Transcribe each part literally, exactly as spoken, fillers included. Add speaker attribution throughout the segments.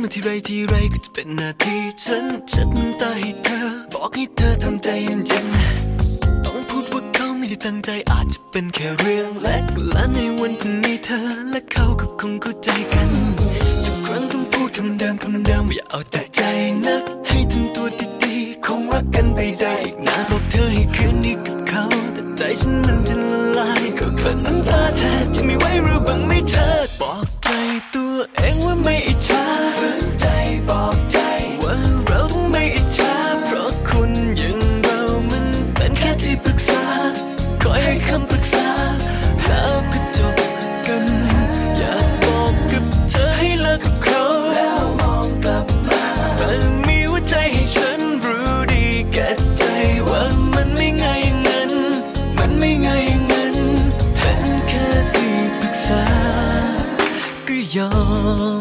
Speaker 1: มาที่ไรที่ไรก็จะเป็นหน้าที่ฉันเช็ดน้ำตาให้เธอบอกให้เธอทำใจเย็นๆต้องพูดว่าเขาไม่ได้ตั้งใจอาจจะเป็นแค่เรื่องเล็กและในวันพรุ่งนี้เธอและเขาก็คงเข้าใจกันทุกครั้งต้องพูดคำเดิมคำเดิมอย่าเอาแต่ใจนักให้ทำตัวดีๆคงรักกันไปได้อีกนานบอกเธอให้คืนดีกับเขาแต่ใจฉันมันจะละลายก็เกิดน้ำตาแทบจะไม่ไหวรู้บ้างไหมเธอบอกใจตัวเองว่าไม่อิจฉาฝืนใจบอกใจว่าเราต้องไม่อิจฉาเพราะคนอย่างเรามันเป็นแค่ที่ปรึกษาคอยให้คำปรึกษาแล้วก็จบกันอยากบอกกับเธอให้เลิกกับเขาแล้วมองกลับมาแต่มีหัวใจให้ฉันรู้ดีแก่ใจว่ามันไม่ง่ายอย่างนั้นมันไม่ง่ายอย่างนั้นเป็นแค่ที่ปรึกษาก็ยอม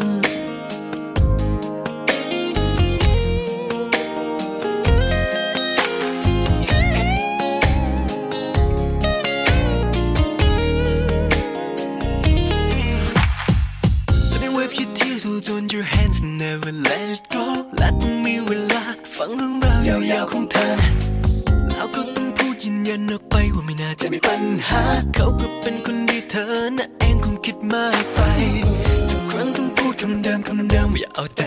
Speaker 1: Hold your hands and never let it go และต้องมีเวลาฟังเรื่องราวยาวๆของเธอแล้วก็ต้องพูดยืนยันออกไปว่าไม่น่าจะมีปัญหาเขาก็เป็นคนดีเธอน่ะเองคงคิดมากไปทุกครั้งต้องพูดคำเดิมคำเดิมอย่าเอาแต่